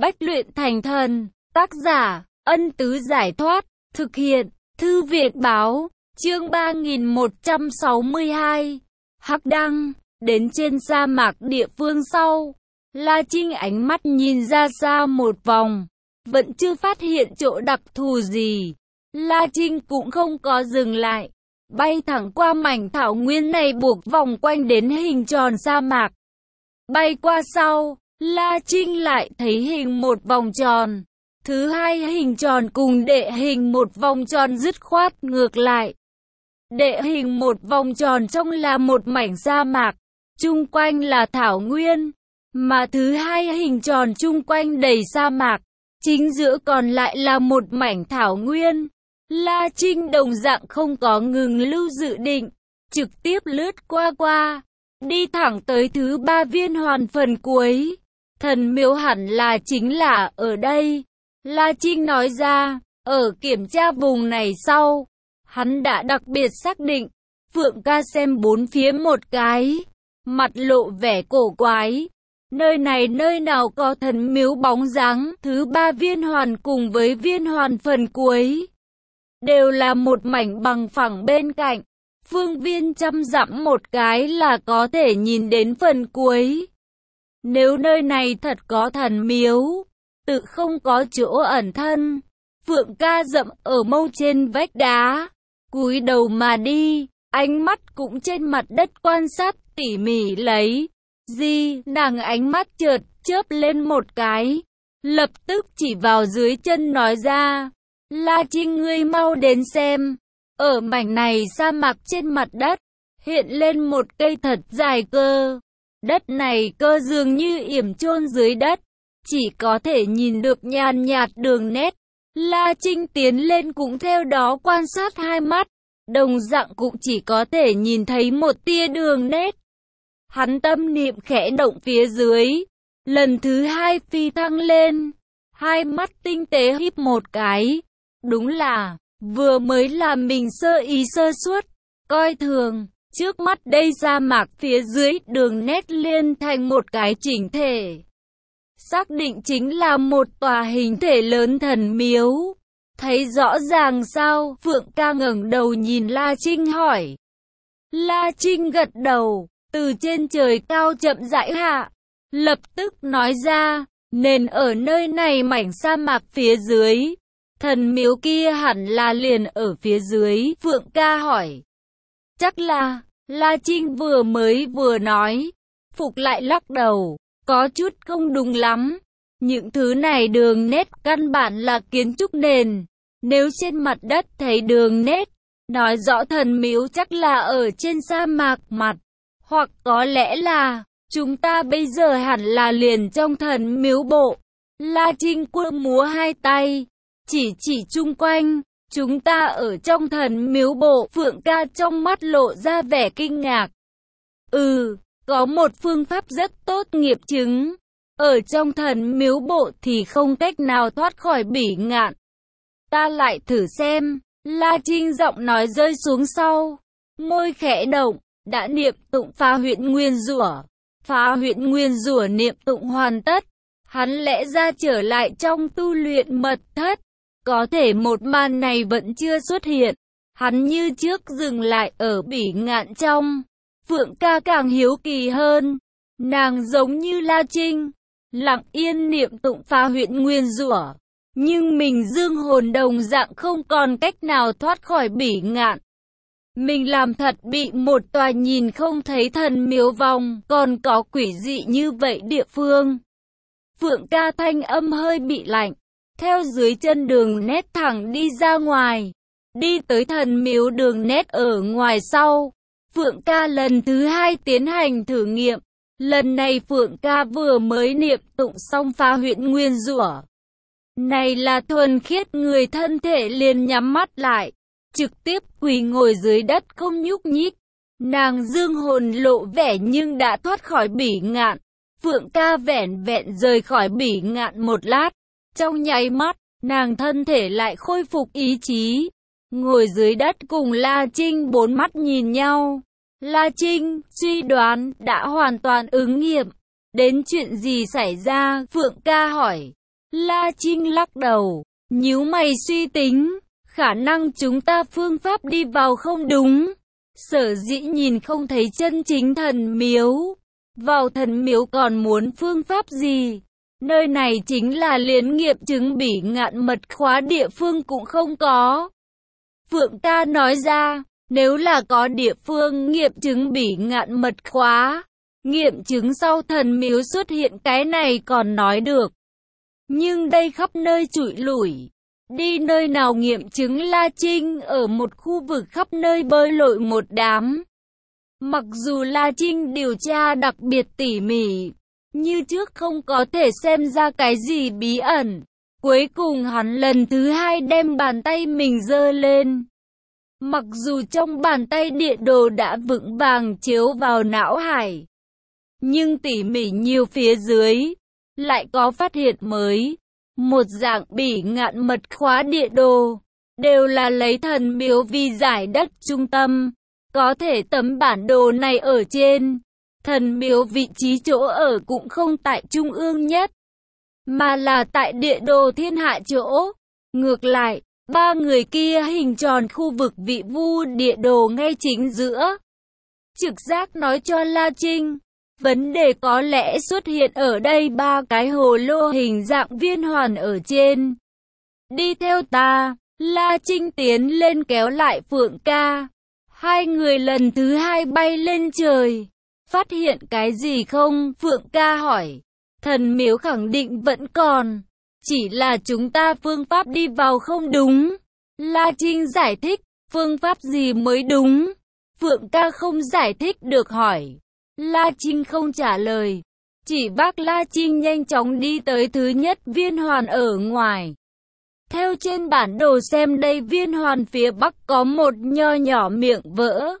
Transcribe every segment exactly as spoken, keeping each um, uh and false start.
Bách luyện thành thần, tác giả, Ân Tứ Giải Thoát, thực hiện, Thư Viện Báo, chương ba nghìn một trăm sáu mươi hai. Hắc Đăng, đến trên sa mạc địa phương sau, La Trinh ánh mắt nhìn ra xa một vòng, vẫn chưa phát hiện chỗ đặc thù gì. La Trinh cũng không có dừng lại, bay thẳng qua mảnh thảo nguyên này buộc vòng quanh đến hình tròn sa mạc. Bay qua sau, La Trinh lại thấy hình một vòng tròn. Thứ hai hình tròn cùng đệ hình một vòng tròn dứt khoát ngược lại. Đệ hình một vòng tròn trong là một mảnh sa mạc, chung quanh là thảo nguyên, mà thứ hai hình tròn chung quanh đầy sa mạc, chính giữa còn lại là một mảnh thảo nguyên. La Trinh đồng dạng không có ngừng lưu dự định, trực tiếp lướt qua qua, đi thẳng tới thứ ba viên hoàn phần cuối. Thần miếu hẳn là chính là ở đây, La Trinh nói ra. Ở kiểm tra vùng này sau, hắn đã đặc biệt xác định. Phượng Ca xem bốn phía một cái, mặt lộ vẻ cổ quái. Nơi này nơi nào có thần miếu bóng dáng. Thứ ba viên hoàn cùng với viên hoàn phần cuối đều là một mảnh bằng phẳng bên cạnh, phương viên trăm dặm một cái là có thể nhìn đến phần cuối. Nếu nơi này thật có thần miếu, tự không có chỗ ẩn thân. Phượng Ca dậm ở mâu trên vách đá, cúi đầu mà đi, ánh mắt cũng trên mặt đất quan sát tỉ mỉ lấy. Di, nàng ánh mắt chợt chớp lên một cái, lập tức chỉ vào dưới chân nói ra. La Trinh, ngươi mau đến xem. Ở mảnh này sa mạc trên mặt đất, hiện lên một cây thật dài cơ. Đất này cơ dường như yểm chôn dưới đất, chỉ có thể nhìn được nhàn nhạt đường nét. La Trinh tiến lên cũng theo đó quan sát hai mắt, đồng dạng cũng chỉ có thể nhìn thấy một tia đường nét. Hắn tâm niệm khẽ động phía dưới, lần thứ hai phi thăng lên, hai mắt tinh tế híp một cái. Đúng là, vừa mới là mình sơ ý sơ suất, coi thường, trước mắt đây sa mạc phía dưới đường nét liên thành một cái chỉnh thể. Xác định chính là một tòa hình thể lớn thần miếu. Thấy rõ ràng sao? Phượng Ca ngẩng đầu nhìn La Trinh hỏi. La Trinh gật đầu, từ trên trời cao chậm rãi hạ, lập tức nói ra, nên ở nơi này mảnh sa mạc phía dưới. Thần miếu kia hẳn là liền ở phía dưới. Phượng Ca hỏi. Chắc là, La Trinh vừa mới vừa nói, Phục lại lắc đầu, có chút không đúng lắm. Những thứ này đường nét căn bản là kiến trúc nền. Nếu trên mặt đất thấy đường nét, nói rõ thần miếu chắc là ở trên sa mạc mặt. Hoặc có lẽ là, chúng ta bây giờ hẳn là liền trong thần miếu bộ. La Trinh quơ múa hai tay, chỉ chỉ chung quanh, chúng ta ở trong thần miếu bộ. Phượng Ca trong mắt lộ ra vẻ kinh ngạc. Ừ, có một phương pháp rất tốt nghiệp chứng. Ở trong thần miếu bộ thì không cách nào thoát khỏi bỉ ngạn. Ta lại thử xem. La Trinh giọng nói rơi xuống sau, môi khẽ động, đã niệm tụng phá huyện nguyên rủa. Phá huyện nguyên rủa niệm tụng hoàn tất, hắn lẽ ra trở lại trong tu luyện mật thất. Có thể một màn này vẫn chưa xuất hiện, hắn như trước dừng lại ở bỉ ngạn trong. Phượng Ca càng hiếu kỳ hơn, nàng giống như La Trinh, lặng yên niệm tụng phá huyện nguyên rủa, nhưng mình dương hồn đồng dạng không còn cách nào thoát khỏi bỉ ngạn. Mình làm thật bị một tòa nhìn không thấy thần miếu vòng, còn có quỷ dị như vậy địa phương. Phượng Ca thanh âm hơi bị lạnh, theo dưới chân đường nét thẳng đi ra ngoài, đi tới thần miếu đường nét ở ngoài sau. Phượng Ca lần thứ hai tiến hành thử nghiệm. Lần này Phượng Ca vừa mới niệm tụng xong phá huyện nguyên rủa. Này là thuần khiết, người thân thể liền nhắm mắt lại, trực tiếp quỳ ngồi dưới đất không nhúc nhích. Nàng dương hồn lộ vẻ nhưng đã thoát khỏi bỉ ngạn. Phượng Ca vẻn vẹn rời khỏi bỉ ngạn một lát, trong nháy mắt, nàng thân thể lại khôi phục ý chí, ngồi dưới đất cùng La Trinh bốn mắt nhìn nhau. La Trinh, suy đoán đã hoàn toàn ứng nghiệm. Đến chuyện gì xảy ra? Phượng Ca hỏi. La Trinh lắc đầu, nhíu mày suy tính, khả năng chúng ta phương pháp đi vào không đúng. Sở dĩ nhìn không thấy chân chính thần miếu. Vào thần miếu còn muốn phương pháp gì? Nơi này chính là liền nghiệm chứng bỉ ngạn mật khóa địa phương cũng không có. Phượng ca nói ra, nếu là có địa phương nghiệm chứng bỉ ngạn mật khóa, nghiệm chứng sau thần miếu xuất hiện cái này còn nói được. Nhưng đây khắp nơi trụi lủi. Đi nơi nào nghiệm chứng? La Trinh ở một khu vực khắp nơi bơi lội một đám. Mặc dù La Trinh điều tra đặc biệt tỉ mỉ, như trước không có thể xem ra cái gì bí ẩn. Cuối cùng hắn lần thứ hai đem bàn tay mình giơ lên. Mặc dù trong bàn tay địa đồ đã vững vàng chiếu vào não hải, nhưng tỉ mỉ nhiều phía dưới, lại có phát hiện mới. Một dạng bỉ ngạn mật khóa địa đồ, đều là lấy thần miếu vì giải đất trung tâm. Có thể tấm bản đồ này ở trên, thần miếu vị trí chỗ ở cũng không tại trung ương nhất, mà là tại địa đồ thiên hạ chỗ. Ngược lại, ba người kia hình tròn khu vực vị vu địa đồ ngay chính giữa. Trực giác nói cho La Trinh, vấn đề có lẽ xuất hiện ở đây ba cái hồ lô hình dạng viên hoàn ở trên. Đi theo ta, La Trinh tiến lên kéo lại Phượng ca. Hai người lần thứ hai bay lên trời. Phát hiện cái gì không? Phượng ca hỏi. Thần miếu khẳng định vẫn còn. Chỉ là chúng ta phương pháp đi vào không đúng. La Trinh giải thích. Phương pháp gì mới đúng? Phượng ca không giải thích được hỏi. La Trinh không trả lời. Chỉ bác La Trinh nhanh chóng đi tới thứ nhất viên hoàn ở ngoài. Theo trên bản đồ xem đây viên hoàn phía bắc có một nho nhỏ miệng vỡ.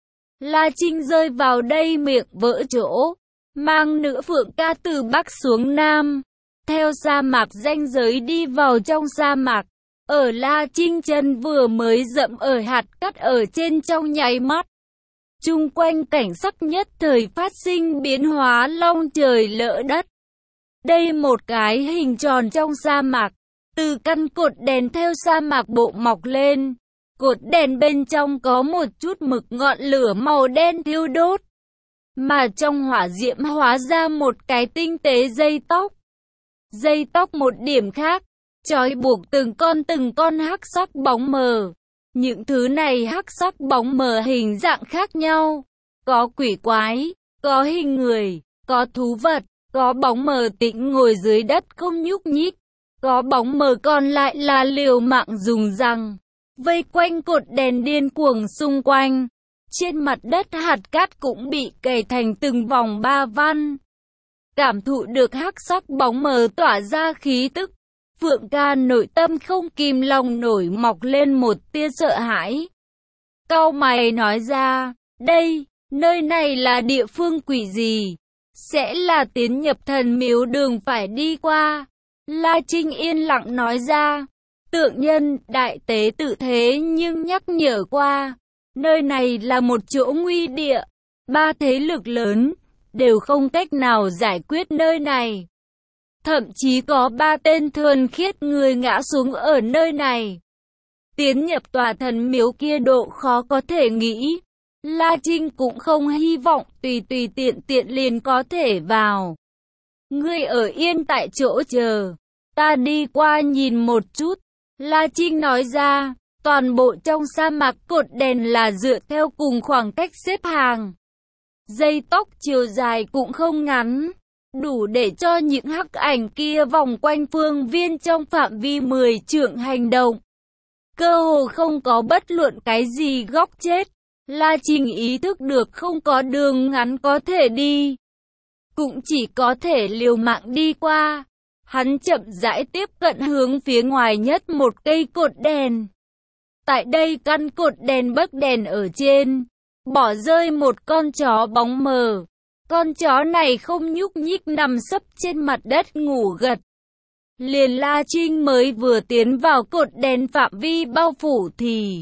La Trinh rơi vào đây miệng vỡ chỗ, mang nữ Phượng ca từ bắc xuống nam, theo sa mạc ranh giới đi vào trong sa mạc. Ở La Trinh chân vừa mới dậm ở hạt cát ở trên trong nháy mắt. Chung quanh cảnh sắc nhất thời phát sinh biến hóa long trời lỡ đất. Đây một cái hình tròn trong sa mạc. Từ căn cột đèn theo sa mạc bộ mọc lên. Cột đèn bên trong có một chút mực ngọn lửa màu đen thiêu đốt. Mà trong hỏa diễm hóa ra một cái tinh tế dây tóc. Dây tóc một điểm khác, trói buộc từng con từng con hắc sắc bóng mờ. Những thứ này hắc sắc bóng mờ hình dạng khác nhau. Có quỷ quái, có hình người, có thú vật, có bóng mờ tĩnh ngồi dưới đất không nhúc nhích. Có bóng mờ còn lại là liều mạng dùng răng vây quanh cột đèn điên cuồng xung quanh. Trên mặt đất hạt cát cũng bị cày thành từng vòng ba văn. Cảm thụ được hắc sắc bóng mờ tỏa ra khí tức, Phượng ca nội tâm không kìm lòng nổi mọc lên một tia sợ hãi. Cau mày nói ra, đây, nơi này là địa phương quỷ gì? Sẽ là tiến nhập thần miếu đường phải đi qua. La Trinh yên lặng nói ra, tượng nhân, đại tế tự thế nhưng nhắc nhở qua, nơi này là một chỗ nguy địa, ba thế lực lớn, đều không cách nào giải quyết nơi này. Thậm chí có ba tên thuần khiết người ngã xuống ở nơi này. Tiến nhập tòa thần miếu kia độ khó có thể nghĩ, La Trinh cũng không hy vọng tùy tùy tiện tiện liền có thể vào. Ngươi ở yên tại chỗ chờ. Ta đi qua nhìn một chút. La Trinh nói ra, toàn bộ trong sa mạc cột đèn là dựa theo cùng khoảng cách xếp hàng. Dây tóc chiều dài cũng không ngắn, đủ để cho những hắc ảnh kia vòng quanh phương viên trong phạm vi mười trượng hành động. Cơ hồ không có bất luận cái gì góc chết. La Trinh ý thức được không có đường ngắn có thể đi, cũng chỉ có thể liều mạng đi qua. Hắn chậm rãi tiếp cận hướng phía ngoài nhất một cây cột đèn. Tại đây căn cột đèn bấc đèn ở trên, bỏ rơi một con chó bóng mờ. Con chó này không nhúc nhích nằm sấp trên mặt đất ngủ gật. Liền La Trinh mới vừa tiến vào cột đèn phạm vi bao phủ thì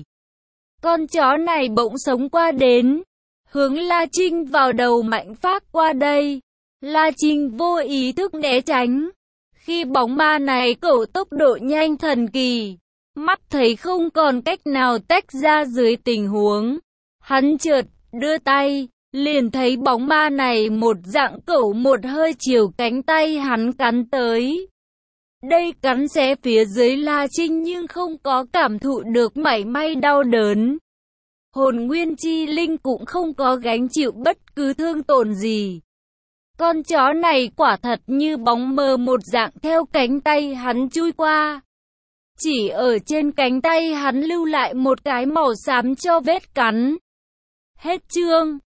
con chó này bỗng sống qua đến, hướng La Trinh vào đầu mạnh phát qua đây. La Trinh vô ý thức né tránh. Khi bóng ma này cẩu tốc độ nhanh thần kỳ, mắt thấy không còn cách nào tách ra dưới tình huống, hắn chợt đưa tay, liền thấy bóng ma này một dạng cẩu một hơi chiều cánh tay hắn cắn tới. Đây cắn xé phía dưới La Trinh nhưng không có cảm thụ được mảy may đau đớn. Hồn nguyên chi linh cũng không có gánh chịu bất cứ thương tổn gì. Con chó này quả thật như bóng mờ một dạng theo cánh tay hắn chui qua. Chỉ ở trên cánh tay hắn lưu lại một cái màu xám cho vết cắn. Hết chương.